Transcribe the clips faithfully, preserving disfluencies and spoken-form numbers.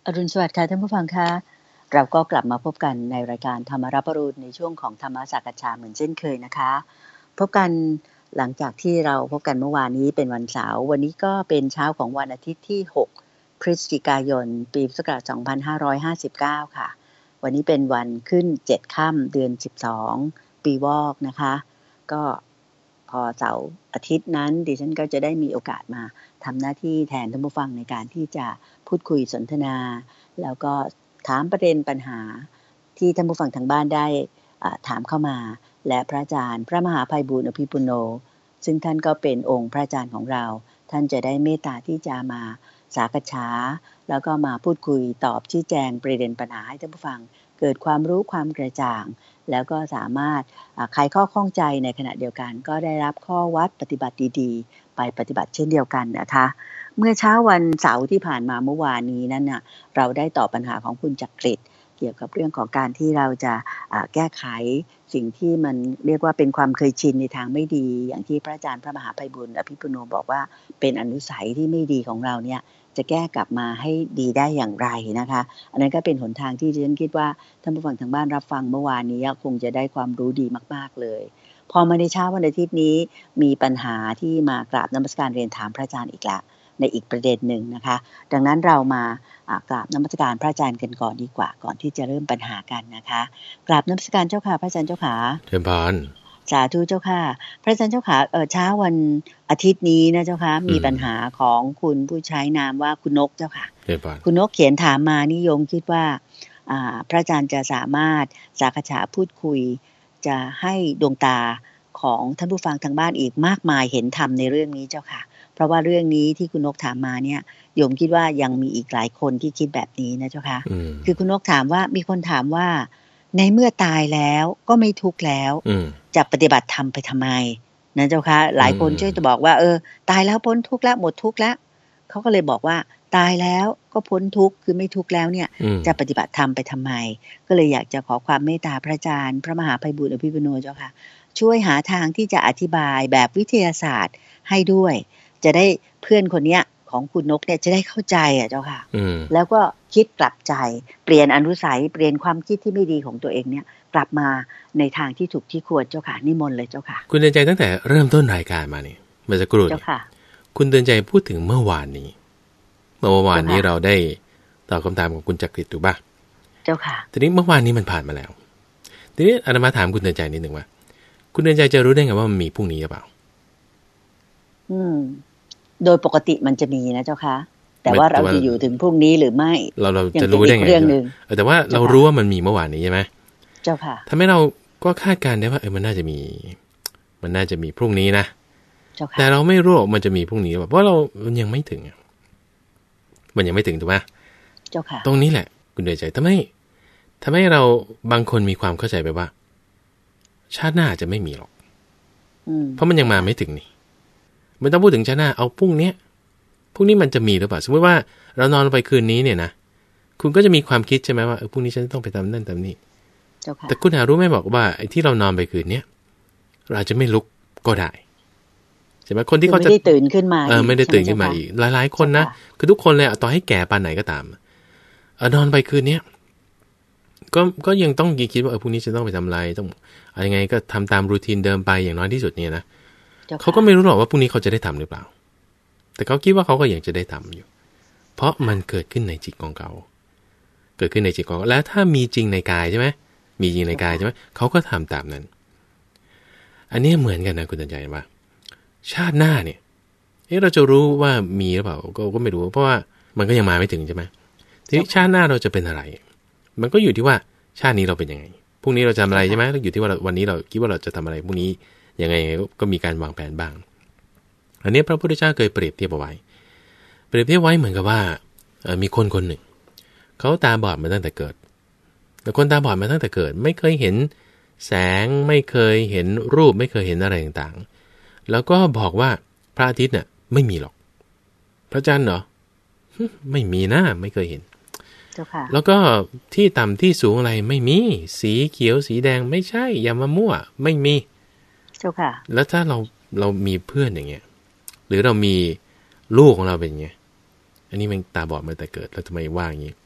อรุณสวัสดิ์ค่ะท่านผู้ฟังคะเราก็กลับมาพบกันในรายการธรรมรับอรุณในช่วงของธรรมสักฉาเหมือนเช่นเคยนะคะพบกันหลังจากที่เราพบกันเมื่อวานนี้เป็นวันเสาร์วันนี้ก็เป็นเช้าของวันอาทิตย์ที่หกพฤศจิกายนปีพุทธศักราชสองพันห้าร้อยห้าสิบเก้าค่ะวันนี้เป็นวันขึ้นเจ็ดค่ำเดือนสิบสองปีวอกนะคะก็พอเสาร์อาทิตย์นั้นดิฉันก็จะได้มีโอกาสมาทำหน้าที่แทนท่านผู้ฟังในการที่จะพูดคุยสนทนาแล้วก็ถามประเด็นปัญหาที่ท่านผู้ฟังทางบ้านได้ถามเข้ามาและพระอาจารย์พระมหาไพบูลย์อภิปุโนซึ่งท่านก็เป็นองค์พระอาจารย์ของเราท่านจะได้เมตตาที่จะมาสักฉาแล้วก็มาพูดคุยตอบชี้แจงประเด็นปัญหาให้ท่านผู้ฟังเกิดความรู้ความกระจ่างแล้วก็สามารถไขข้อข้องใจในขณะเดียวกันก็ได้รับข้อวัดปฏิบัติดีๆไปปฏิบัติเช่นเดียวกันนะคะเมื่อเช้าวันเสาร์ที่ผ่านมาเมื่อวานนี้นั้นน่ะเราได้ตอบปัญหาของคุณจักริดเกี่ยวกับเรื่องของการที่เราจะแก้ไขสิ่งที่มันเรียกว่าเป็นความเคยชินในทางไม่ดีอย่างที่พระอาจารย์พระมหาไพบูลย์อภิปุโนบอกว่าเป็นอนุสัยที่ไม่ดีของเราเนี่ยจะแก้กลับมาให้ดีได้อย่างไรนะคะอันนั้นก็เป็นหนทางที่ฉันคิดว่าท่านผู้ฟังทางบ้านรับฟังเมื่อวานนี้คงจะได้ความรู้ดีมากๆเลยพอมาในเช้าวันอาทิตย์นี้มีปัญหาที่มากราบนมัสการเรียนถามพระอาจารย์อีกแล้วในอีกประเด็นหนึ่งนะคะดังนั้นเรามากราบนมัสการพระอาจารย์กันก่อนดีกว่าก่อนที่จะเริ่มปัญหากันนะคะกราบนมัสการเจ้าค่ะพระอาจารย์เจ้าค่ะเชิญพานสาธุเจ้าค่ะพระอาจารย์เจ้าค่ะเออเช้าวันอาทิตย์นี้นะเจ้าค่ะมีปัญหาของคุณผู้ใช้นามว่าคุณนกเจ้าค่ะคุณนกเขียนถามมานิยมคิดว่าพระอาจารย์จะสามารถสักฉาพูดคุยจะให้ดวงตาของท่านผู้ฟังทางบ้านอีกมากมายเห็นธรรมในเรื่องนี้เจ้าค่ะเพราะว่าเรื่องนี้ที่คุณนกถามมาเนี่ยโยมคิดว่ายังมีอีกหลายคนที่คิดแบบนี้นะเจ้าค่ะคือคุณนกถามว่ามีคนถามว่าในเมื่อตายแล้วก็ไม่ทุกข์แล้วจะปฏิบัติธรรมไปทำไมนะเจ้าค่ะหลายคนช่วยจะบอกว่าเออตายแล้วพ้นทุกข์แล้วหมดทุกข์แล้วเขาก็เลยบอกว่าตายแล้วก็พ้นทุกข์คือไม่ทุกข์แล้วเนี่ยจะปฏิบัติธรรมไปทำไมก็เลยอยากจะขอความเมตตาพระอาจารย์พระมหาไพบูลย์อภิปุโนเจ้าค่ะช่วยหาทางที่จะอธิบายแบบวิทยาศาสตร์ให้ด้วยจะได้เพื่อนคนเนี้ยของคุณนกเนี่ยจะได้เข้าใจอ่ะเจ้าค่ะแล้วก็คิดกลับใจเปลี่ยนอนุสัยเปลี่ยนความคิดที่ไม่ดีของตัวเองเนี่ยกลับมาในทางที่ถูกที่ควรเจ้าค่ะนิมนต์เลยเจ้าค่ะคุณเตือนใจตั้งแต่เริ่มต้นรายการมาเนี่ยเมื่อสักครู่นี้คุณเตือนใจพูดถึงเมื่อวานนี้เมื่อวานนี้เราได้ตอบคำถามของคุณจักริดถูกป่ะเจ้าค่ะทีนี้เมื่อวานนี้มันผ่านมาแล้วทีนี้อาตมาถามคุณเตือนใจนิดนึงว่าคุณเตือนใจจะรู้ได้ไงว่ามันมีพรุ่งนี้หรือเปล่าอืมโดยปกติมันจะมีนะเจ้าค่ะแต่ว่าเราจะอยู่ถึงพรุ่งนี้หรือไม่เราเราจะรู้ได้ไงแต่ว่าเรารู้ว่ามันมีเมื่อวานนี้ใช่ไหมเจ้าค่ะทำให้เราก็คาดการณ์ได้ว่าเออมันน่าจะมีมันน่าจะมีพรุ่งนี้นะแต่เราไม่รู้ว่ามันจะมีพรุ่งนี้เพราะเรามันยังไม่ถึงมันยังไม่ถึงถูกไหมเจ้าค่ะตรงนี้แหละคุณเดือดใจทำให้ทำให้เราบางคนมีความเข้าใจไปว่าชาติหน้าจะไม่มีหรอกเพราะมันยังมาไม่ถึงนี่ไม่ต้องพูดถึงชาติหน้าเอาพรุ่งนี้พรุ่งนี้มันจะมีหรือเปล่าสมมติว่าเรานอนไปคืนนี้เนี่ยนะคุณก็จะมีความคิดใช่ไหมว่าเออพรุ่งนี้ฉันต้องไปทำนั่นทำนี่แต่คุณหารู้ไหมบอกว่าไอ้ที่เรานอนไปคืนนี้เราจะไม่ลุกก็ได้ใช่ไหมคนที่เขาจะไม่ได้ตื่นขึ้นมาเออไม่ได้ตื่นขึ้นมาอีกหลายๆคนนะคือทุกคนเลยต่อให้แก่ปานไหนก็ตามเออนอนไปคืนนี้ก็ก็ยังต้องคิดว่าเออพรุ่งนี้ฉันต้องไปทำอะไรต้องอะไรไงก็ทำตามรูทีนเดิมไปอย่างน้อยที่สุดเนี่ยนะเขาก็ไม่รู้หรอกว่าพรุ่งนี้เขาจะได้ทำหรือเปล่าแต่เขาคิดว่าเขาก็อยากจะได้ทำอยู่เพราะมันเกิดขึ้นในจิตของเขาเกิดขึ้นในจิตของเขาแล้วถ้ามีจริงในกายใช่ไหมมีจริงในกายใช่ไหมเขาก็ทำตามนั้นอันนี้เหมือนกันนะคุณตันใจว่าชาติหน้าเนี่ยเอ๊ะเราจะรู้ว่ามีหรือเปล่าก็ก็ไม่รู้เพราะว่ามันก็ยังมาไม่ถึงใช่ไหมทีนี้ชาติหน้าเราจะเป็นอะไรมันก็อยู่ที่ว่าชาตินี้เราเป็นยังไงพรุ่งนี้เราจะทำอะไรใช่ไหมแล้วอยู่ที่ว่าวันนี้เราคิดว่าเราจะทำอะไรพรุ่งนี้ยังไงก็มีการวางแผนบ้างอันนี้พระพุทธเจ้าเคยเปรียบเทียบเอาไว้เปรียบเทียบไว้เหมือนกับว่ามีคนคนหนึ่งเขาตาบอดมาตั้งแต่เกิดแต่คนตาบอดมาตั้งแต่เกิดไม่เคยเห็นแสงไม่เคยเห็นรูปไม่เคยเห็นอะไรต่างๆแล้วก็บอกว่าพระอาทิตย์เนี่ยไม่มีหรอกพระจันทร์เหรอไม่มีนะไม่เคยเห็นแล้วก็ที่ต่ำที่สูงอะไรไม่มีสีเขียวสีแดงไม่ใช่อย่ามามั่วไม่มีเจ้าค่ะแล้วถ้าเราเรามีเพื่อนอย่างเงี้ยหรือเรามีลูกของเราเป็นอย่างเงี้ยอันนี้มันตาบอดมาแต่เกิดแล้วทำไมว่าอย่างงี้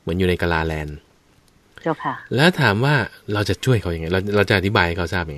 เหมือนอยู่ในกาลาแลนด์เจ้าค่ะแล้วถามว่าเราจะช่วยเขาอย่างไงเราเราจะอธิบายให้เขาทราบยังไง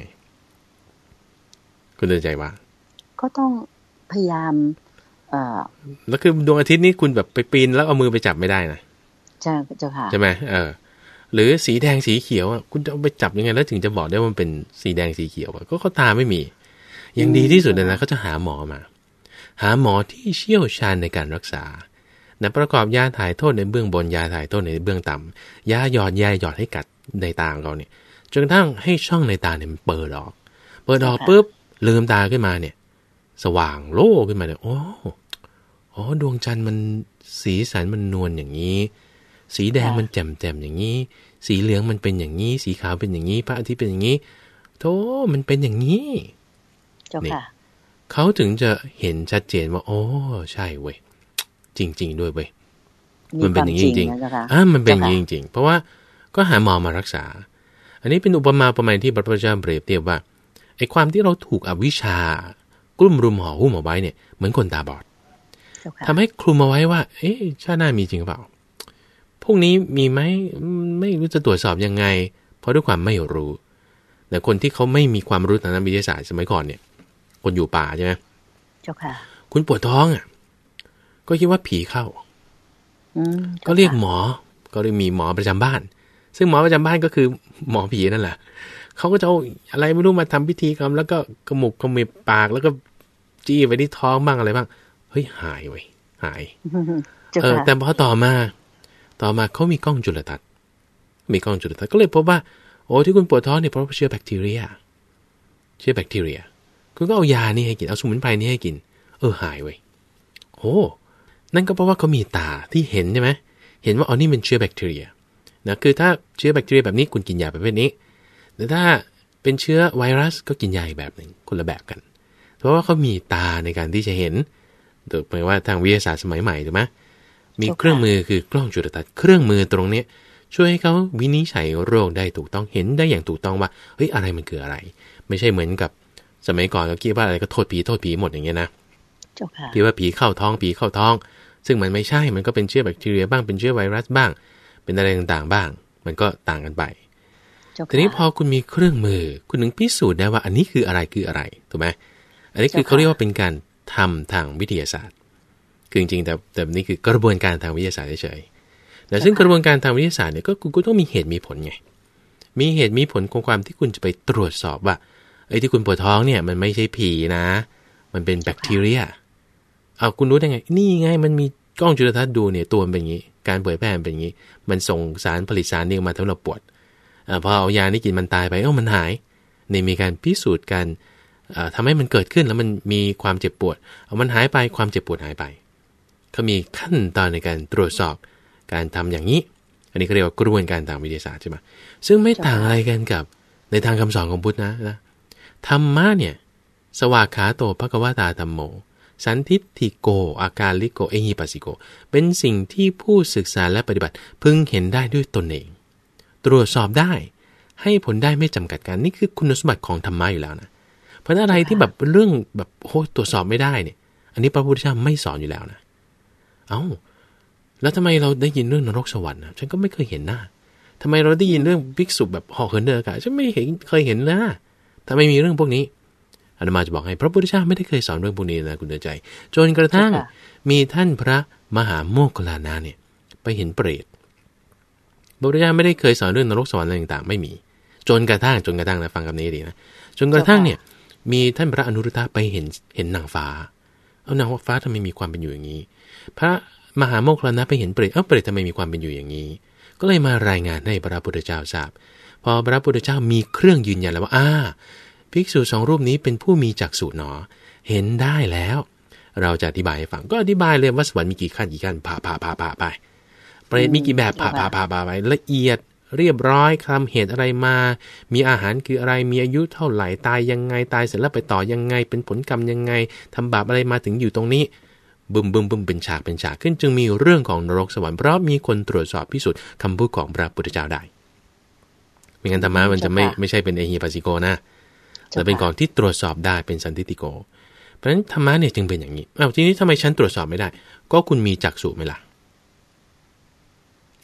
คุณเดินใจว่าก็ต้องพยายามเอ่อแล้วคือดวงอาทิตย์นี้คุณแบบไปปีนแล้วเอามือไปจับไม่ได้นะใช่เจ้าค่ะใช่ไหมเออหรือสีแดงสีเขียวอ่ะคุณจะเอาไปจับยังไงแล้วถึงจะบอกได้ว่ามันเป็นสีแดงสีเขียวอ่ะก็เขาตาไม่มีอย่างดีที่สุดเลยนะเขาจะหาหมอมาหาหมอที่เชี่ยวชาญในการรักษานะประกอบยาถ่ายโทษในเบื้องบนยาถ่ายโทษในเบื้องต่ำยาหยอดยาหยอดให้กัดในตาของเราเนี่ยจนกระทั่งให้ช่องในตาเนี่ยมันเปิดออกเปิดออกปุ๊บลืมตาขึ้นมาเนี่ยสว่างโล่ขึ้นมาเนี่ยโอ้อ๋อดวงจันทร์มันสีสันมันนวลอย่างนี้สีแดงมันแจ่มๆอย่างนี้สีเหลืองมันเป็นอย่างนี้สีขาวเป็นอย่างนี้พระอาทิตย์เป็นอย่างนี้โธ่มันเป็นอย่างนี้เจ้าค่ะเขาถึงจะเห็นชัดเจนว่าโอ้ใช่เว้ยจริงๆด้วยเว้ยมันเป็นอย่างนี้จริงๆอ่ะมันเป็นอย่างนี้จริงๆเพราะว่าก็หาหมอมารักษาอันนี้เป็นอุปมาประมาณที่พระพุทธเจ้าเปรียบเทียบว่าไอ้ความที่เราถูกอวิชชากลุ่มรุมห่อหุ้มเอาไว้เนี่ยเหมือนคนตาบอดทำให้คลุมเอาไว้ว่าเอ๊ะชาติหน้ามีจริงหรือเปล่าพวกนี้มีไหมไม่รู้จะตรวจสอบยังไงเพราะด้วยความไม่รู้แต่คนที่เขาไม่มีความรู้ทางด้านวิทยาศาสตร์สมัยก่อนเนี่ยคนอยู่ป่าใช่ไหมเจ้าค่ะคุณปวดท้องอ่ะก็คิดว่าผีเข้าก็เรียกหมอก็เลยมีหมอประจำบ้านซึ่งหมอประจำบ้านก็คือหมอผีนั่นแหละเขาก็จะเอาอะไรไม่รู้มาทำพิธีกรรมแล้วก็กระหมุกกระมิบปากแล้วก็จี้ไปที่ท้องบ้างอะไรบ้างเฮ้ยหายเว้ยหายเออแต่พอต่อมาต่อมาเขามีกล้องจุลทรรศน์มีกล้องจุลทรรศน์ก็เลยพบว่าโอ้ที่คุณปวดท้องเนี่ยเพราะเชื้อแบคทีเรียเชื้อแบคทีเรียคุณก็เอายานี่ให้กินเอาสมุนไพรนี่ให้กินเออหายเว้ยโอ้นั่นก็เพราะว่าเขามีตาที่เห็นใช่ไหมเห็นว่าอ๋อนี่เป็นเชื้อแบคทีเรียนะคือถ้าเชื้อแบคทีเรียแบบนี้คุณกินยาประเภทนี้แต่ถ้าเป็นเชื้อไวรัสก็กินยาอีกแบบหนึ่งคนละแบบกันเพราะว่าเขามีตาในการที่จะเห็นโดยแปลว่าทางวิทยาศาสตร์สมัยใหม่ถูกไหมมีเครื่องมือคือกล้องจุลทรรศน์เครื่องมือตรงนี้ช่วยให้เขาวินิจฉัยโรคได้ถูกต้องเห็นได้อย่างถูกต้องว่าเฮ้ยอะไรมันคืออะไรไม่ใช่เหมือนกับสมัยก่อนก็คิดว่าอะไรก็โทษผีโทษผีหมดอย่างเงี้ยนะคิดว่าผีเข้าท้องผีเข้าท้องซึ่งมันไม่ใช่มันก็เป็นเชื้อแบคทีเรียบ้างเป็นเชื้อไวรัสบ้างเป็นอะไรต่างๆบ้างมันก็ต่างกันไปทีนี้พอคุณมีเครื่องมือคุณถึงพิสูจน์ได้ว่าอันนี้คืออะไรคืออะไรถูกไหมอันนี้คือเขาเรียกว่าเป็นการทำทางวิทยาศาสตร์คือจริงๆแต่แต่นี่คือกระบวนการทางวิทยาศาสตร์เฉยๆแต่ซึ่งกระบวนการทางวิทยาศาสตร์เนี่ยก็คุณก็ต้องมีเหตุมีผลไงมีเหตุมีผลของความที่คุณจะไปตรวจสอบว่าไอ้ที่คุณปวดท้องเนี่ยมันไม่ใช่ผีนะมันเป็นแบคทีเรียเอาคุณรู้ได้ไงนี่ไงมันมีกล้องจุลทรรศน์ดูเนี่ยตัวมันเป็นอย่างนี้การเผยแพร่เป็นอย่างนี้มันส่งสารผลิตสารนี้ออกมาทำให้เราปวดอ่าพอเอายานี้กินมันตายไปเอ้ามันหายนี่มีการพิสูจน์กันอ่าทำให้มันเกิดขึ้นแล้วมันมีความเจ็บปวดเอามันหายไปความเจ็บปวดหายไปเขามีขั้นตอนในการตรวจสอบการทำอย่างนี้อันนี้เขาเรียกว่ากระบวนการทางวิทยาศาสตร์ใช่ไหมซึ่งไม่ต่างอะไรกันกับในทางคำสอนของพุทธนะนะธรรมะเนี่ยสวากขาโตภควตาธัมโมสันทิฏฐิโกอาการลิโกเอหิปัสสิโกเป็นสิ่งที่ผู้ศึกษาและปฏิบัติพึงเห็นได้ด้วยตนเองตรวจสอบได้ให้ผลได้ไม่จำกัดกันนี่คือคุณสมบัติของธรรมะอยู่แล้วนะเพราะอะไรที่แบบเรื่องแบบโอ้ตรวจสอบไม่ได้เนี่ยอันนี้พระพุทธเจ้าไม่สอนอยู่แล้วนะเอ้าแล้วทำไมเราได้ยินเรื่องนรกสวรรค์นะฉันก็ไม่เคยเห็นนะทำไมเราได้ยินเรื่องภิกษุแบบห่อเหินเดินอากาศฉันไม่เห็นเคยเห็นนะถ้าไม่มีเรื่องพวกนี้อาตมาจะบอกให้พระพุทธเจ้าไม่ได้เคยสอนเรื่องพวกนี้นะคุณเดินใจจนกระทั่งมีท่านพระมหาโมคคัลลานะเนี่ยไปเห็นเปรตพระพุทธเจ้าไม่ได้เคยสอนเรื่องนรกสวรรค์อะไรต่างๆไม่มีจนกระทั่งจนกระทั่งนะฟังคำนี้ดีนะจนกระทั่งเนี่ยมีท่านพระอนุรุตตะไปเห็นเห็นนางฟ้าเอานางฟ้าทำไมมีความเป็นอยู่อย่างนี้พระมหาโมคคัลลานะไปเห็นเปรตเอ้าเปรตทำไมมีความเป็นอยู่อย่างนี้ก็เลยมารายงานให้พระพุทธเจ้าทราบพอพระพุทธเจ้ามีเครื่องยืนยันแล้วว่าอ่าภิกษุสองรูปนี้เป็นผู้มีจักษุหนอเห็นได้แล้วเราจะอธิบายให้ฟังก็อธิบายเลยว่าสวรรค์มีกี่ขั้นกี่ขั้นผ่าผ่าผ่าผ่าไปเปรตมีกี่แบบผ่าผ่าผ่าผ่าไปละเอียดเรียบร้อยคำเหตุอะไรมามีอาหารคืออะไรมีอายุเท่าไหร่ตายยังไงตายเสร็จแล้วไปต่อยังไงเป็นผลกรรมยังไงทำบาปอะไรมาถึงอยู่ตรงนี้บึมบึมบึมเป็นฉากเป็นฉากขึ้นจึงมีเรื่องของนรกสวรรค์เพราะมีคนตรวจสอบพิสูจน์คำพูดของพระพุทธเจ้าได้ไม่งั้นธรรมะมันจะไม่ไม่ใช่เป็นเอหิปัสสิโกนะแต่เป็นของที่ตรวจสอบได้เป็นสันทิฏฐิโกเพราะฉะนั้นธรรมะเนี่ยจึงเป็นอย่างนี้อ้าวทีนี้ทำไมฉันตรวจสอบไม่ได้ก็คุณมีจักษุไหมล่ะ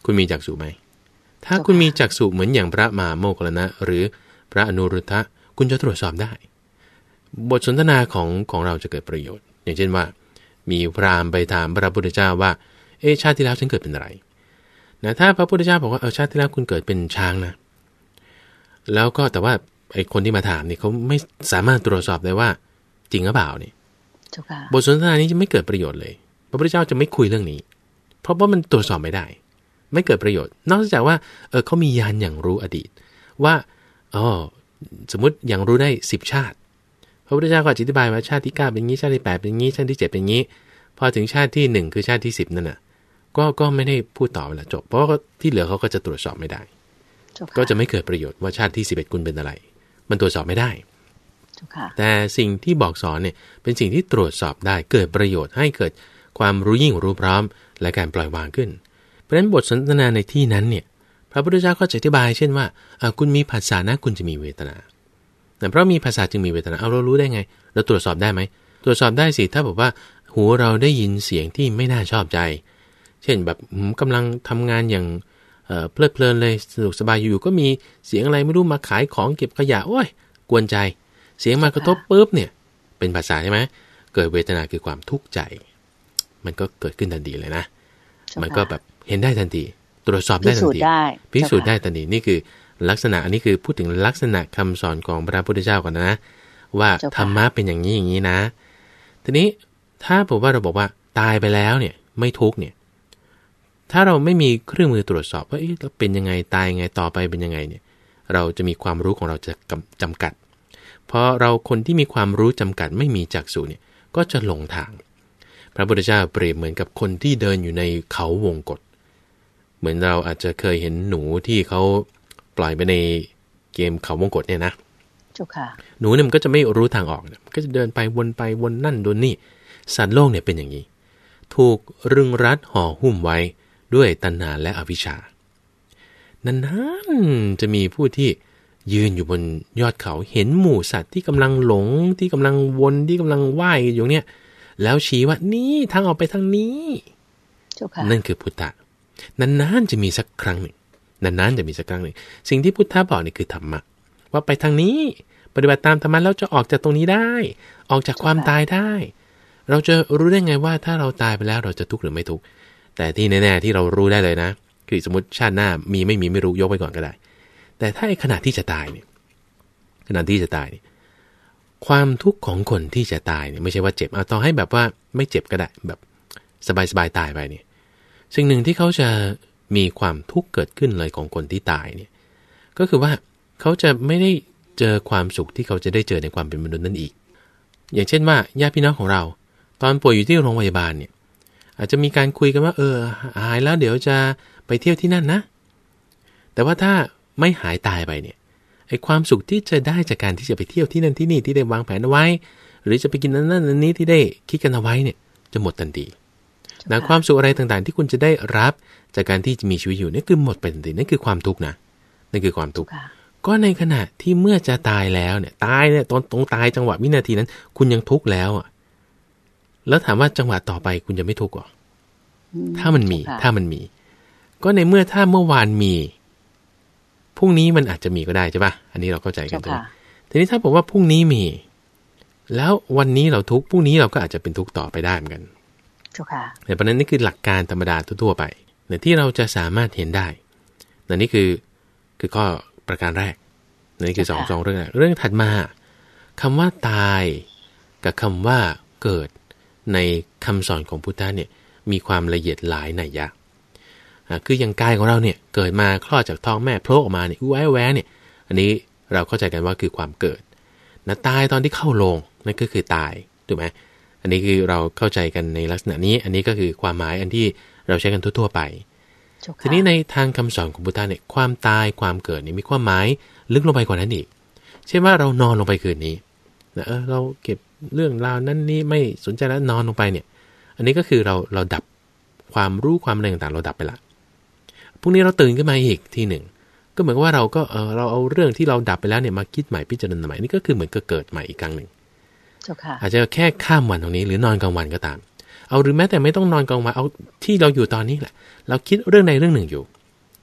คุณมีจักษุไหมถ้าคุณมีจักษุเหมือนอย่างพระมหาโมคคัลลานะหรือพระอนุรุทธะคุณจะตรวจสอบได้บทสนทนาของของเราจะเกิดประโยชน์อย่างเช่นว่ามีพราหมณ์ไปถามพระพุทธเจ้าว่าเอชาติที่แล้วฉันเกิดเป็นอะไรนะถ้าพระพุทธเจ้าบอกว่าเออชาติที่แล้วคุณเกิดเป็นช้างนะแล้วก็แต่ว่าไอ้คนที่มาถามเนี่ยเขาไม่สามารถตรวจสอบได้ว่าจริงหรือเปล่าเนี่ยบทสนทนานี้จะไม่เกิดประโยชน์เลยพระพุทธเจ้าจะไม่คุยเรื่องนี้เพราะว่ามันตรวจสอบไม่ได้ไม่เกิดประโยชน์นอกจากว่าเออเขามีญาณอย่างรู้อดีตว่าอ๋อสมมติอย่างรู้ได้สิบชาติพระพุทธเจ้าก็อธิบายว่าชาติที่เก้าเป็นงี้ชาติที่แปดเป็นงี้ชาติที่เจ็ดเป็นงี้พอถึงชาติที่หนึ่งคือชาติที่สิบนั่นน่ะก็ก็ไม่ได้พูดต่อเวลาจบเพราะว่าที่เหลือเขาก็จะตรวจสอบไม่ได้ก็จะไม่เกิดประโยชน์ว่าชาติที่สิบเอ็ดคุณเป็นอะไรมันตรวจสอบไม่ได้แต่สิ่งที่บอกสอนเนี่ยเป็นสิ่งที่ตรวจสอบได้เกิดประโยชน์ให้เกิดความรู้ยิ่งรู้พร้อมและการปล่อยวางขึ้นเพราะฉะนั้นบทสนทนาในที่นั้นเนี่ยพระพุทธเจ้าก็จะอธิบายเช่นว่าคุณมีผัสสะนะคุณจะมีเวทนาแต่เพราะมีภาษาจึงมีเวทนาเอาเรารู้ได้ไงเราตรวจสอบได้ไหมตรวจสอบได้สิถ้าบอกว่าหูเราได้ยินเสียงที่ไม่น่าชอบใจเช่นแบบกำลังทำงานอย่างเพลิดเพลินเลยสนุกสบายอยู่ก็มีเสียงอะไรไม่รู้มาขายของเก็บขยะโอ้ยกวนใจเสียงมากระทบปุ๊บเนี่ยเป็นภาษาใช่ไหมเกิดเวทนาคือความทุกข์ใจมันก็เกิดขึ้นทันทีเลยนะมันก็แบบเห็นได้ทันทีตรวจสอบได้ทันทีพิสูจน์ได้ทันทีนี่คือลักษณะอันนี้คือพูดถึงลักษณะคำสอนของพระพุทธเจ้าก่อนนะว่าธรรมะเป็นอย่างนี้อย่างนี้นะทีนี้ถ้าผมว่าเราบอกว่าตายไปแล้วเนี่ยไม่ทุกข์เนี่ยถ้าเราไม่มีเครื่องมือตรวจสอบว่าเอ๊ะเป็นยังไงตายยังไงต่อไปเป็นยังไงเนี่ยเราจะมีความรู้ของเราจะจำกัดเพราะเราคนที่มีความรู้จำกัดไม่มีจักษุเนี่ยก็จะหลงทางพระพุทธเจ้าเปรียบเหมือนกับคนที่เดินอยู่ในเขาวงกฏเหมือนเราอาจจะเคยเห็นหนูที่เขาปล่อยไปในเกมเขาวงกฏเนี่ยนะจุค่ะหนูเนี่ยมันก็จะไม่รู้ทางออกเนี่ยก็จะเดินไปวนไปวนนั่นโดนนี่สัตว์โลกเนี่ยเป็นอย่างนี้ถูกรึงรัดห่อหุ้มไว้ด้วยตัณหาและอวิชชานานๆจะมีผู้ที่ยืนอยู่บนยอดเขาเห็นหมู่สัตว์ที่กำลังหลงที่กำลังวนที่กำลังว่ายอยู่เนี่ยแล้วชี้ว่านี่ทางออกไปทางนี้นั่นคือพุทธะนานๆจะมีสักครั้งหนึ่งนานๆจะมีสักครั้งหนึ่งสิ่งที่พุทธะบอกนี่คือธรรมะว่าไปทางนี้ปฏิบัติตามธรรมะแล้วจะออกจากตรงนี้ได้ออกจากความตายได้เราจะรู้ได้ไงว่าถ้าเราตายไปแล้วเราจะทุกข์หรือไม่ทุกข์แต่ที่แน่ๆที่เรารู้ได้เลยนะคือสมมติชาติหน้ามีไม่มีไม่รู้ยกไปก่อนก็ได้แต่ถ้าไอ้ขณะที่จะตายเนี่ยขณะที่จะตายเนี่ยความทุกข์ของคนที่จะตายเนี่ยไม่ใช่ว่าเจ็บเอาต่อให้แบบว่าไม่เจ็บก็ได้แบบสบายๆตายไปเนี่ยสิ่งหนึ่งที่เขาจะมีความทุกข์เกิดขึ้นเลยของคนที่ตายเนี่ยก็คือว่าเขาจะไม่ได้เจอความสุขที่เขาจะได้เจอในความเป็นมนุษย์นั่นอีกอย่างเช่นว่าญาติพี่น้องของเราตอนป่วยอยู่ที่โรงพยาบาลเนี่ยอาจจะมีการคุยกันว่าเออหายแล้วเดี๋ยวจะไปเที่ยวที่นั่นนะแต่ว่าถ้าไม่หายตายไปเนี่ยไอ้ความสุขที่จะได้จากการที่จะไปเที่ยวที่นั่นที่นี่ที่ได้วางแผนเอาไว้หรือจะไปกินนั่นนั่นนี้ที่ได้คิดกันเอาไว้เนี่ยจะหมดทันทีนะความสุขอะไรต่างๆที่คุณจะได้รับจากการที่จะมีชีวิตอยู่นี่คือหมดไปทันทีนั่นคือความทุกข์นะนั่นคือความทุกข์ก็ในขณะที่เมื่อจะตายแล้วเนี่ยตายเนี่ยตรงตรงตายจังหวะวินาทีนั้นคุณยังทุกข์แล้วอ่ะแล้วถามว่าจังหวะต่อไปคุณจะไม่ทุกข์หรอถ้ามันมีถ้ามันมีก็ในเมื่อถ้าเมื่อวานมีพรุ่งนี้มันอาจจะมีก็ได้ใช่ป่ะอันนี้เราเข้าใจกันตรงนี้ทีนี้ถ้าบอกว่าพรุ่งนี้มีแล้ววันนี้เราทุกข์พรุ่งนี้เราก็อาจจะเป็นทุกข์ต่อไปได้เหมือนกันแต่เพราะนั้นนี่คือหลักการธรรมดาทั่วๆไปแต่ที่เราจะสามารถเห็นได้นั่นนี่คือคือข้อประการแรกนี่คือสองสองเรื่องเรื่องถัดมาคำว่าตายกับคำว่าเกิดในคำสอนของพุทธะเนี่ยมีความละเอียดหลายนัยยะคืออย่างกายของเราเนี่ยเกิดมาคลอดจากท้องแม่โผล่ออกมาเนี่ยอู้แวะแวะเนี่ยอันนี้เราเข้าใจกันว่าคือความเกิดนะตายตอนที่เข้าโรงนั่นก็คือตายถูกไหมอันนี้คือเราเข้าใจกันในลักษณะนี้อันนี้ก็คือความหมายอันที่เราใช้กันทั่วๆไปทีนี้ในทางคำสอนของพุทธะเนี่ยความตายความเกิดเนี่ยมีความหมายลึกลงไปกว่านั้นอีกเช่นว่าเรานอนลงไปคืนนี้นะเออเราเก็บเรื่องราวนั้นนี้ไม่สนใจแล้วนอนลงไปเนี่ยอันนี้ก็คือเราเราดับความรู้ความอะไรต่างๆเราดับไปละพรุ่งนี้เราตื่นขึ้นมาอีกทีหนึ่งก็เหมือนว่าเราก็เออเราเอาเรื่องที่เราดับไปแล้วเนี่ยมาคิดใหม่พิจารณาใหม่นี่ก็คือเหมือนกับเกิดใหม่อีกครั้งหนึ่งอาจจะแค่ข้ามวันตรงนี้หรือนอนกลางวันก็ตามเอาหรือแม้แต่ไม่ต้องนอนกลางวันเอาที่เราอยู่ตอนนี้แหละเราคิดเรื่องใดเรื่องหนึ่งอยู่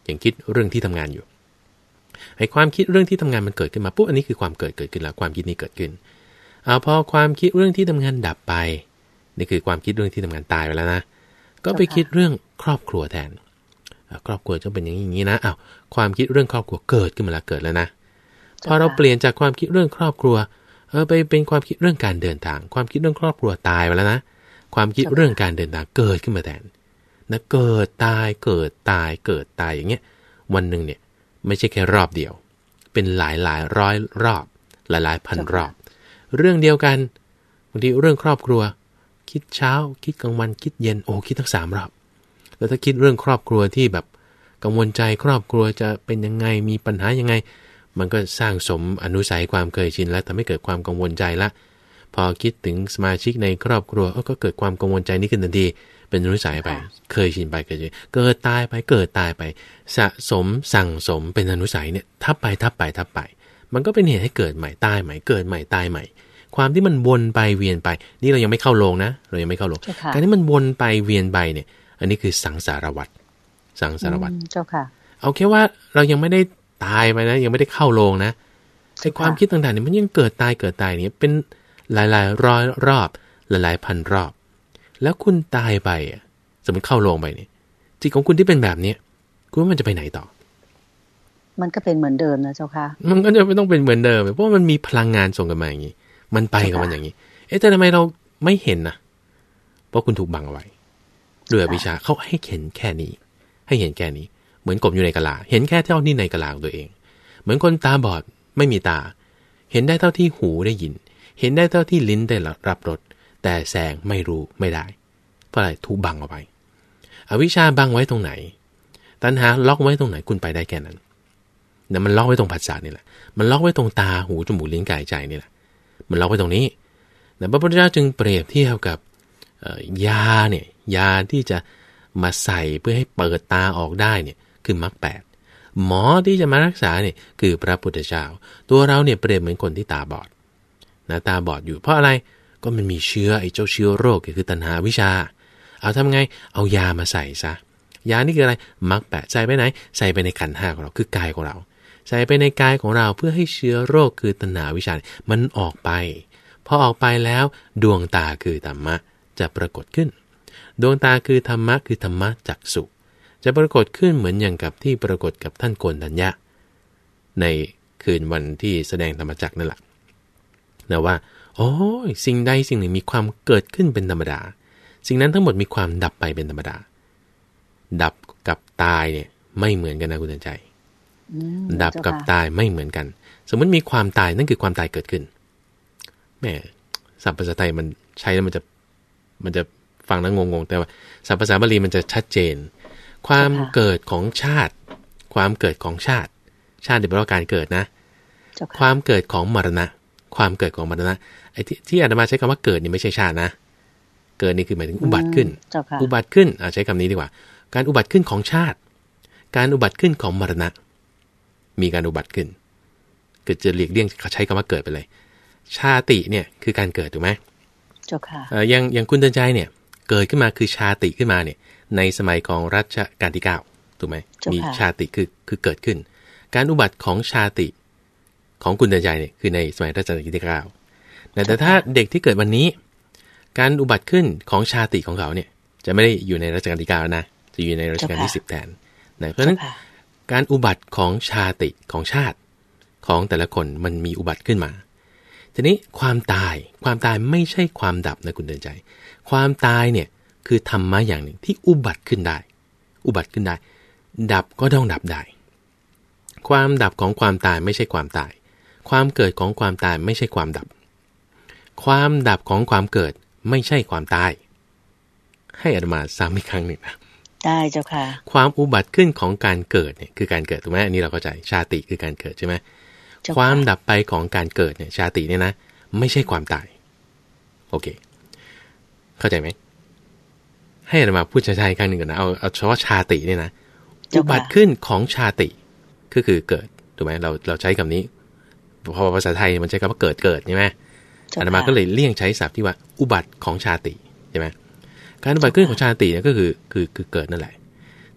อย่างคิดเรื่องที่ทำงานอยู่ไอ้ความคิดเรื่องที่ทำงานมันเกิดขึ้นมาปุ๊บอันนี้คือความเกิดเกิดขึ้นแล้วความคิดนี้เกิดขึ้นเอาพอความคิดเรื่องที่ทำงานดับไปนี่คือความคิดเรื่องที่ทำงานตายไปแล้วนะก็ไปคิดเรื่องครอบครัวแทนครอบครัวจะเป็นอย่างนี้นะอ้าวความคิดเรื่องครอบครัวเกิดขึ้นมาแล้วเกิดแล้วนะพอเราเปลี่ยนจากความคิดเรื่องครอบครัวเออไปเป็นความคิดเรื่องการเดินทางความคิดเรื่องครอบครัวตายไปแล้วนะความคิดเรื่องการเดินทางเกิดขึ้นมาแทนนะเกิดตายเกิดตายเกิดตายอย่างเงี้ยวันหนึ่งเนี่ยไม่ใช่แค่รอบเดียวเป็นหลายหลายร้อยรอบหลายหลายพันรอบเรื่องเดียวกันบางทีเรื่องครอบครัวคิดเช้าคิดกลางวันคิดเย็นโอ้คิดทั้งสามรอบแล้วถ้าคิดเรื่องครอบครัวที่แบบกังวลใจครอบครัวจะเป็นยังไงมีปัญหายังไงมันก็สร้างสมอนุสัยความเคยชินและทำให้เกิดความกังวลใจละพอคิดถึงสมาชิกในครอบครัวก็เกิดความกังวลใจนี้ขึ้นทันทีเป็นอนุสัยไปเคยชินไปเคยชินเกิดตายไปเกิดตายไปสะสมสั่งสมเป็นอนุสัยเนี่ยทับไปทับไปทับไปมันก็เป็นเหตุให้เกิดใหม่ตายใหม่เกิดใหม่ตายใหม่ความที่มันวนไปเวียนไปนี่เรายังไม่เข้าโลงนะเรายังไม่เข้าโลงการที่มันวนไปเวียนไปเนี่ยอันนี้คือสังสารวัฏสังสารวัฏเจ้าค่ะเอาแค่ว่าเรายังไม่ได้ตายไปนะยังไม่ได้เข้าโลงนะไอ้ความคิดต่างๆเนี่ยมันยังเกิดตายเกิดตายเนี่ยเป็นหลายๆร้อยรอบหลายๆพันรอบแล้วคุณตายไปอ่ะสมมติเข้าโลงไปเนี่ยจิตของคุณที่เป็นแบบนี้คุณว่ามันจะไปไหนต่อมันก็เป็นเหมือนเดิมนะเจ้าค่ะมันก็จะไม่ต้องเป็นเหมือนเดิมเพราะว่ามันมีพลังงานส่งกันมาอย่างนี้มันไปกับมันอย่างนี้เอ๊ะแต่ทำไมเราไม่เห็นนะเพราะคุณถูกบังเอาไว้ด้วยอวิชชาเขาให้เห็นแค่นี้ให้เห็นแค่นี้เหมือนกบอยู่ในกะลาเห็นแค่เท่านี้ในกะลาของตัวเองเหมือนคนตาบอดไม่มีตาเห็นได้เท่าที่หูได้ยินเห็นได้เท่าที่ลิ้นได้รับรสแต่แสงไม่รู้ไม่ได้เพราะอะไรถูกบังเอาไว้อวิชชาบังไว้ตรงไหนตัณหาล็อกไว้ตรงไหนคุณไปได้แค่นั้นแต่มันล็อกไว้ตรงผัสสะนี่แหละมันล็อกไว้ตรงตาหูจมูกลิ้นกายใจนี่แหละมันล็อกไว้ตรงนี้แต่พระพุทธเจ้าจึงเปรียบเทียบกับยาเนี่ยยาที่จะมาใส่เพื่อให้เปิดตาออกได้เนี่ยคือมรรคแปดหมอที่จะมารักษาเนี่ยคือพระพุทธเจ้าตัวเราเนี่ยเปรียบเหมือนคนที่ตาบอดนะตาบอดอยู่เพราะอะไรก็มันมีเชื้อไอ้เจ้าเชื้อโรคคือตัณหาวิชาเอาทำไงเอายามาใส่ซะยานี่คืออะไรมรรคแปดใส่ไปไหนใส่ไปในขันธ์ห้าของเราคือกายของเราใส่ไปในกายของเราเพื่อให้เชื้อโรคคือตัณหาวิชามันออกไปพอออกไปแล้วดวงตาคือธรรมะจะปรากฏขึ้นดวงตาคือธรรมะคือธรรมะจักษุจะปรากฏขึ้นเหมือนอย่างกับที่ปรากฏกับท่านโกณฑัญญะในคืนวันที่แสดงธรรมจักรนั่นแหละนะว่าโอ้ยสิ่งใดสิ่งหนึ่งมีความเกิดขึ้นเป็นธรรมดาสิ่งนั้นทั้งหมดมีความดับไปเป็นธรรมดาดับกับตายเนี่ยไม่เหมือนกันนะคุณใจดับกับตายไม่เหมือนกันสมมติมีความตายนั่นคือความตายเกิดขึ้นแม่ศัพท์ภาษาไทยมันใช้แล้วมันจะมันจะฟังแล้วงงๆแต่ว่าศัพท์ภาษาบาลีมันจะชัดเจนความเกิดของชาติความเกิดของชาติชาติแปลว่าการเกิดนะความเกิดของมรณะความเกิดของมรณะไอ้ที่ที่อาตมาใช้คำว่าเกิดนี่ไม่ใช่ชาตินะเกิดนี่คือหมายถึงอุบัติขึ้นอุบัติขึ้นใช้คำนี้ดีกว่าการอุบัติขึ้นของชาติการอุบัติขึ้นของมรณะมีการอุบัติขึ้นเกิดจะหลีกเลี่ยงใช้คำว่าเกิดไปเลยชาติเนี่ยคือการเกิดถูกไหมเจ้าค่ะอย่างอย่างคุณเตือนใจเนี่ยเกิดขึ้นมาคือชาติขึ้นมาเนี่ยในสมัยของรัชกาลที่เก้าถูกไหมมีชาติคือคือเกิดขึ้นการอุบัติของชาติของคุณเตือนใจเนี่ยคือในสมัยรัชกาลที่เก้าแต่ถ้าเด็กที่เกิดวันนี้การอุบัติขึ้นของชาติของเขาเนี่ยจะไม่ได้อยู่ในรัชกาลที่เก้านะจะอยู่ในรัชกาลที่สิบแทนนะเพราะฉะนั้นการอุบัติของชาติของชาติของแต่ละคนมันมีอุบัติขึ้นมาทีนี้ความตายความตายไม่ใช่ความดับนะคุณเตือนใจความตายเนี่ยคือธรรมะอย่างหนึ่งที่อุบัติขึ้นได้อุบัติขึ้นได้ดับก็ต้องดับได้ความดับของความตายไม่ใช่ความตายความเกิดของความตายไม่ใช่ความดับความดับของความเกิดไม่ใช่ความตายให้อาตมาซ้ำอีกครั้งหนึ่งนะได้เจ้าค่ะความอุบัติขึ้นของการเกิดเนี่ยคือการเกิดถูกไหมอันนี้เราเข้าใจชาติคือการเกิดใช่ไหมความดับไปของการเกิดเนี่ยชาติเนี่ยนะไม่ใช่ความตายโอเคเข้าใจไหมให้อาตมาพูดช้าๆอีกครั้งหนึ่งก่อนนะเอาเอาเฉพาะชาติเนี่ยนะอุบัติขึ้นของชาติก็คือเกิดถูกไหมเราเราใช้คำนี้พอภาษาไทยมันใช้คำว่าเกิดเกิดใช่ไหมอาตมาก็เลยเลี่ยงใช้ศัพท์ที่ว่าอุบัติของชาติใช่ไหมการอุบัติขึ้นของชาติเนี่ยก็คือคือคือเกิดนั่นแหละ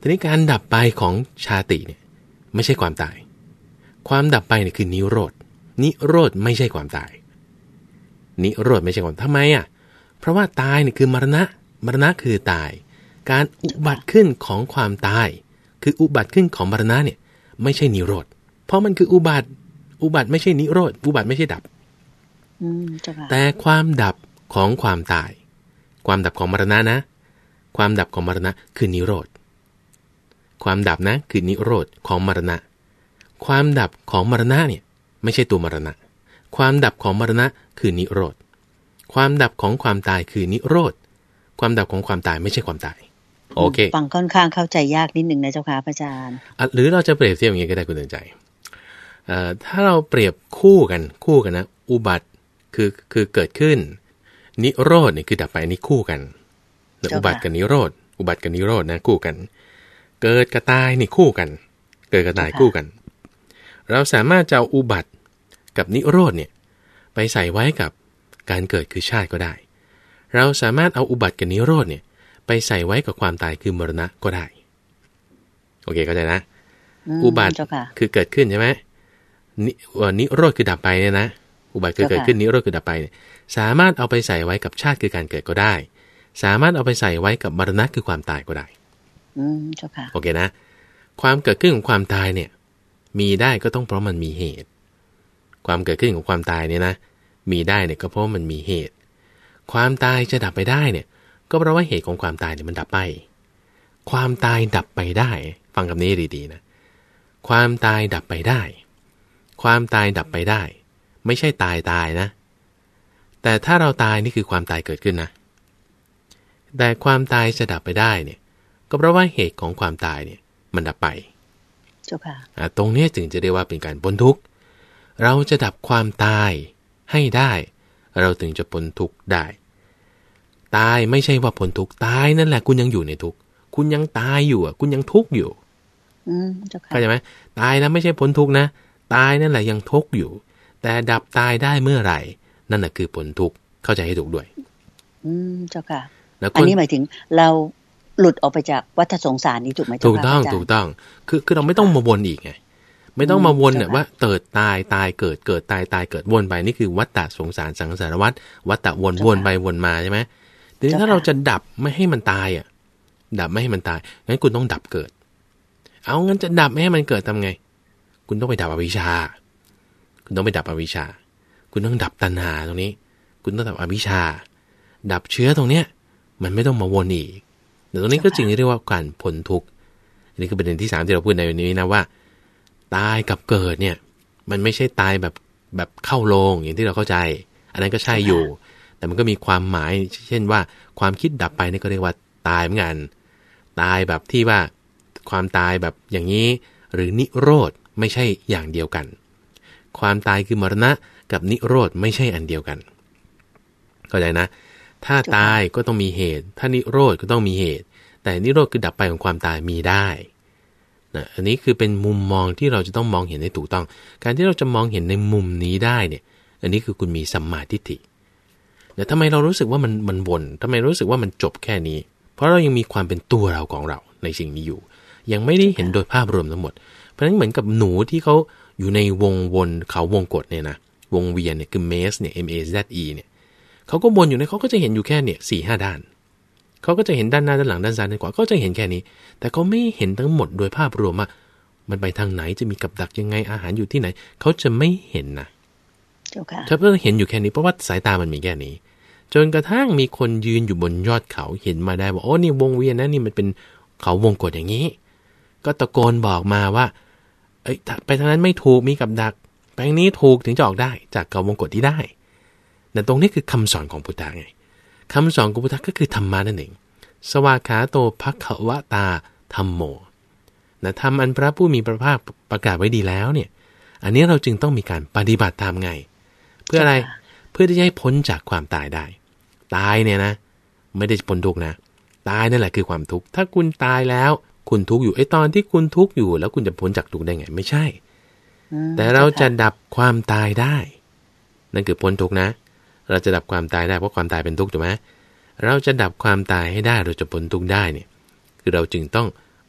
ทีนี้การดับไปของชาติเนี่ยไม่ใช่ความตายความดับไปเนี่ยคือนิโรธนิโรธไม่ใช่ความตายนิโรธไม่ใช่ความทำไมอ่ะเพราะว่าตายเนี่ยคือมรณะมรณะคือตายการอุบัติขึ้นของความตายคืออุบัติขึ้นของมรณะเนี่ยไม่ใช่นิโรธเพราะมันคืออุบัติอุบัติไม่ใช่นิโรธอุบัติไม่ใช่ดับแต่ความดับของความตายความดับของมรณะนะความดับของมรณะคือนิโรธความดับนะคือนิโรธของมรณะความดับของมรณะเนี่ยไม่ใช่ตัวมรณะความดับของมรณะคือนิโรธความดับของความตายคือนิโรธความดับของความตายไม่ใช่ความตายโอเคฟังค่อนข้างเข้าใจยากนิดนึงนะเจ้าค่ะพระอาจารย์หรือเราจะเปรียบเทียบอย่างนี้ก็ได้คุณเตือนใจเอ่อถ้าเราเปรียบคู่กันคู่กันนะอุบัติคือคือเกิดขึ้นนิโรธนี่คือดับไปนี่คู่กันอุบัติกับนิโรธอุบัติกับนิโรธนะคู่กันเกิดกับตายนี่คู่กันเกิดกับตายคู่กันเราสามารถจะเอาอุบัติกับนิโรธเนี่ยไปใส่ไว้กับการเกิดคือชาติก็ได้เราสามารถเอาอุบัติกับนิโรธเนี่ยไปใส่ไว้กับความตายคือมรณะก็ได้โอเคเข้าใจนะอุบัติคือเกิดขึ้นใช่ไหมนินิโรธคือดับไปเนี่ยนะอุบัติคือเกิดขึ้นนิโรธคือดับไปเนี่ยสามารถเอาไปใส่ไว้กับชาติคือการเกิดก็ได้สามารถเอาไปใส่ไว้กับมรณะคือความตายก็ได้อืมเจ้าค่ะโอเคนะความเกิดขึ้นของความตายเนี่ยมีได้ก็ต้องเพราะมันมีเหตุความเกิดขึ้นของความตายเนี่ยนะมีได้เนี่ยก็เพราะมันมีเหตุความตายจะดับไปได้เนี่ยก็เพราะว่าเหตุของความตายเนี่ยมันดับไปความตายดับไปได้ฟังคำนี้ดีๆนะความตายดับไปได้ความตายดับไปได้ไม่ใช่ตายตายนะแต่ถ้าเราตายนี่คือความตายเกิดขึ้นนะแต่ความตายจะดับไปได้เนี่ยก็เพราะว่าเหตุของความตายเนี่ยมันดับไปเจ้าค่ะตรงนี้จึงจะเรียกว่าเป็นการพ้นทุกข์เราจะดับความตายให้ได้เราถึงจะพ้นทุกข์ได้ตายไม่ใช่ว่าพ้นทุกข์ตายนั่นแหละคุณยังอยู่ในทุกข์คุณยังตายอยู่อ่ะคุณยังทุกข์อยู่อืมเจ้าค่ะเข้าใจไหมตายแล้วไม่ใช่พ้นทุกข์นะตายนั่นแหละยังทุกข์อยู่แต่ดับตายได้เมื่อไหร่นั่นแหละคือพ้นทุกข์เข้าใจให้ถูกด้วยอืมเจ้าค่ะอันนี้หมายถึงเราหลุดออกไปจากวัฏสงสารนี้ถูกไหมเจ้าค่ะถูกต้องถูกต้องคือคือเราไม่ต้องมาวนอีกไงไม่ต้องมาวนเนี่ยว่าเกิดตายตายเกิดเกิดตายตายเกิดวนไปนี่คือวัฏฏะสงสารสังสารวัฏวัฏฏะวนวนไปวนมาใช่ไหมทีนี้ถ้าเราจะดับไม่ให้มันตายอ่ะดับไม่ให้มันตายงั้นคุณต้องดับเกิดเอางั้นจะดับไม่ให้มันเกิดทำไงคุณต้องไปดับอวิชชาคุณต้องไปดับอวิชชาคุณต้องดับตัณหาตรงนี้คุณต้องดับอวิชชาดับเชื้อตรงเนี้ยมันไม่ต้องมาวนอีกแต่ตรงนี้ก็จึงเรียกว่าการพ้นทุกข์อันนี้คือประเด็นที่สามที่เราพูดในวันนี้นะว่าตายกับเกิดเนี่ยมันไม่ใช่ตายแบบแบบเข้าโลงอย่างที่เราเข้าใจอันนั้นก็ใช่อยู่แต่มันก็มีความหมายเช่นว่าความคิดดับไปนี่ก็เรียกว่าตายเหมือนกันตายแบบที่ว่าความตายแบบอย่างนี้หรือนิโรธไม่ใช่อย่างเดียวกันความตายคือมรณะกับนิโรธไม่ใช่อันเดียวกันเข้าใจนะถ้าตายก็ต้องมีเหตุถ้านิโรธก็ต้องมีเหตุแต่นิโรธคือดับไปของความตายมีได้นะอันนี้คือเป็นมุมมองที่เราจะต้องมองเห็นให้ถูกต้องการที่เราจะมองเห็นในมุมนี้ได้เนี่ยอันนี้คือคุณมีสัมมาทิฏฐิแต่ทำไมเรารู้สึกว่ามันมันวนทำไมรู้สึกว่ามันจบแค่นี้เพราะเรายังมีความเป็นตัวเราของเราในสิ่งนี้อยู่ยังไม่ได้เห็นโดยภาพรวมทั้งหมดเพราะฉะนั้นเหมือนกับหนูที่เขาอยู่ในวงวนเขาวงกฏเนี่ยนะวงเวียนเนี่ยคือ maze เนี่ย M A Z E เนี่ยเขาก็วนอยู่ในเขาก็จะเห็นอยู่แค่เนี่ย สี่ห้า ด้านเขาก็จะเห็นด้านหน้าด้านหลังด้านซ้ายด้านขวาก็จะเห็นแค่นี้แต่เขาไม่เห็นทั้งหมดโดยภาพรวมว่ามันไปทางไหนจะมีกับดักยังไงอาหารอยู่ที่ไหนเขาจะไม่เห็นนะเขาก็เห็นอยู่แค่นี้เพราะว่าสายตามันมีแค่นี้จนกระทั่งมีคนยืนอยู่บนยอดเขาเห็นมาได้ว่าโอ้นี่วงเวียนนะนี่มันเป็นเขาวงกฏอย่างนี้ก็ตะโกนบอกมาว่าเอ้ยไปทางนั้นไม่ถูกมีกับดักไปทางนี้ถูกถึงจะออกได้จากเขาวงกฏที่ได้แต่ตรงนี้คือคำสอนของพุทธะไงคำสอนของพุทธะก็คือธรรมะนั่นเองสวากขาโตภัคควตาธัมโมนะธรรมอันพระผู้มีพระภาคประกาศไว้ดีแล้วเนี่ยอันนี้เราจึงต้องมีการปฏิบัติตามไงเพื่ออะไรเพื่อที่จะให้พ้นจากความตายได้ตายเนี่ยนะไม่ได้พ้นทุกข์นะตายนั่นแหละคือความทุกข์ถ้าคุณตายแล้วคุณทุกข์อยู่ไอ้ตอนที่คุณทุกข์อยู่แล้วคุณจะพ้นจากทุกข์ได้ไงไม่ใช่แต่เราจะดับความตายได้นั่นคือพ้นทุกข์นะเราจะดับความตายได้เพราะความตายเป็นทุกข์ถูกไหมเราจะดับความตายให้ได้เราจะพ้นทุกข์ได้เนี่ยคือเราจึงต้อง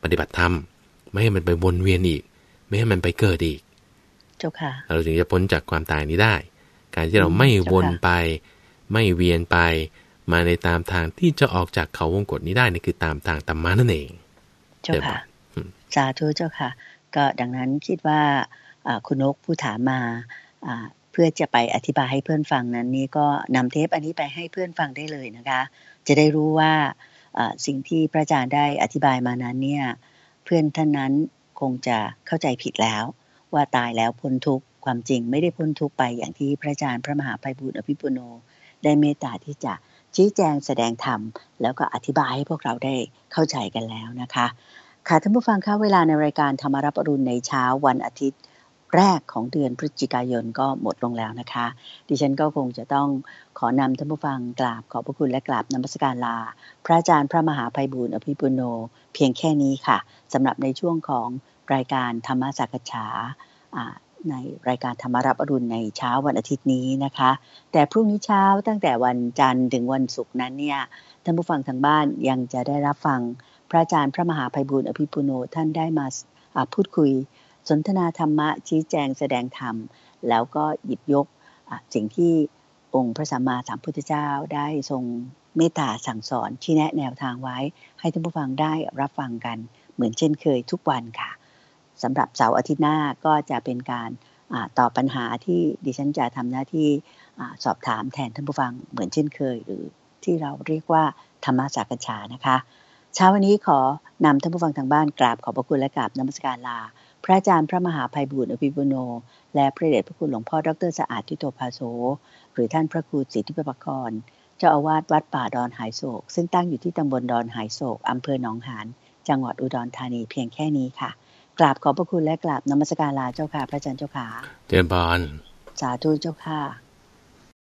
ปฏิบัติธรรมไม่ให้มันไปวนเวียนอีกไม่ให้มันไปเกิดอีกเจ้าค่ะเราถึงจะพ้นจากความตายนี้ได้การที่เราไม่วนไปไม่เวียนไปมาในตามทางที่จะออกจากเขาวงกฏนี้ได้นี่คือตามทางธรรมะนั่นเองเจ้าค่ะสาธุเจ้าค่ะก็ดังนั้นคิดว่าคุณนกผู้ถามมาเพื่อจะไปอธิบายให้เพื่อนฟังนั้นนี่ก็นำเทปอันนี้ไปให้เพื่อนฟังได้เลยนะคะจะได้รู้ว่าสิ่งที่พระอาจารย์ได้อธิบายมานั้นเนี่ยเพื่อนท่านนั้นคงจะเข้าใจผิดแล้วว่าตายแล้วพ้นทุกข์ความจริงไม่ได้พ้นทุกข์ไปอย่างที่พระอาจารย์พระมหาไพบูลย์อภิปุโนได้เมตตาที่จะชี้แจงแสดงธรรมแล้วก็อธิบายให้พวกเราได้เข้าใจกันแล้วนะคะค่ะท่านผู้ฟังคะเวลาในรายการธรรมรับอรุณในเช้าวันอาทิตย์แรกของเดือนพฤศจิกายนก็หมดลงแล้วนะคะดิฉันก็คงจะต้องขอนำท่านผู้ฟังกราบขอบพระคุณและกราบนมัสการลาพระอาจารย์พระมหาไพบูลย์อภิปุโนเพียงแค่นี้ค่ะสำหรับในช่วงของรายการธรรมสักฉาในรายการธรรมรับอรุณในเช้าวันอาทิตย์นี้นะคะแต่พรุ่งนี้เช้าตั้งแต่วันจันทร์ถึงวันศุกร์นั้นเนี่ยท่านผู้ฟังทางบ้านยังจะได้รับฟังพระอาจารย์พระมหาไพบูลย์อภิปุโนท่านได้มาพูดคุยสนทนาธรรมะชี้แจงแสดงธรรมแล้วก็หยิบยกสิ่งที่องค์พระสัมมาสัมพุทธเจ้าได้ทรงเมตตาสั่งสอนชี้แนะแนวทางไว้ให้ท่านผู้ฟังได้รับฟังกันเหมือนเช่นเคยทุกวันค่ะสำหรับเสาร์อาทิตย์หน้าก็จะเป็นการตอบปัญหาที่ดิฉันจะทำหน้าที่สอบถามแทนท่านผู้ฟังเหมือนเช่นเคยหรือที่เราเรียกว่าธรรมสักฉานะคะเช้าวันนี้ขอนำท่านผู้ฟังทางบ้านกราบขอบพระคุณและกราบนมัสการลาพระอาจารย์พระมหาไพบูลย์อภิปุโนและพระเดชพระคุณหลวงพ่อดร.สะอาดทิโตภาโสหรือท่านพระครูสิทธิปภกรเจ้าอาวาสวัดป่าดอนหายโศกซึ่งตั้งอยู่ที่ตำบลดอนหายโศกอำเภอหนองหานจังหวัดอุดรธานีเพียงแค่นี้ค่ะกราบขอบพระคุณและกราบนมัสการลาเจ้าค่ะพระอาจารย์เจ้าค่ะเจริญพรสาธุเจ้าค่ะ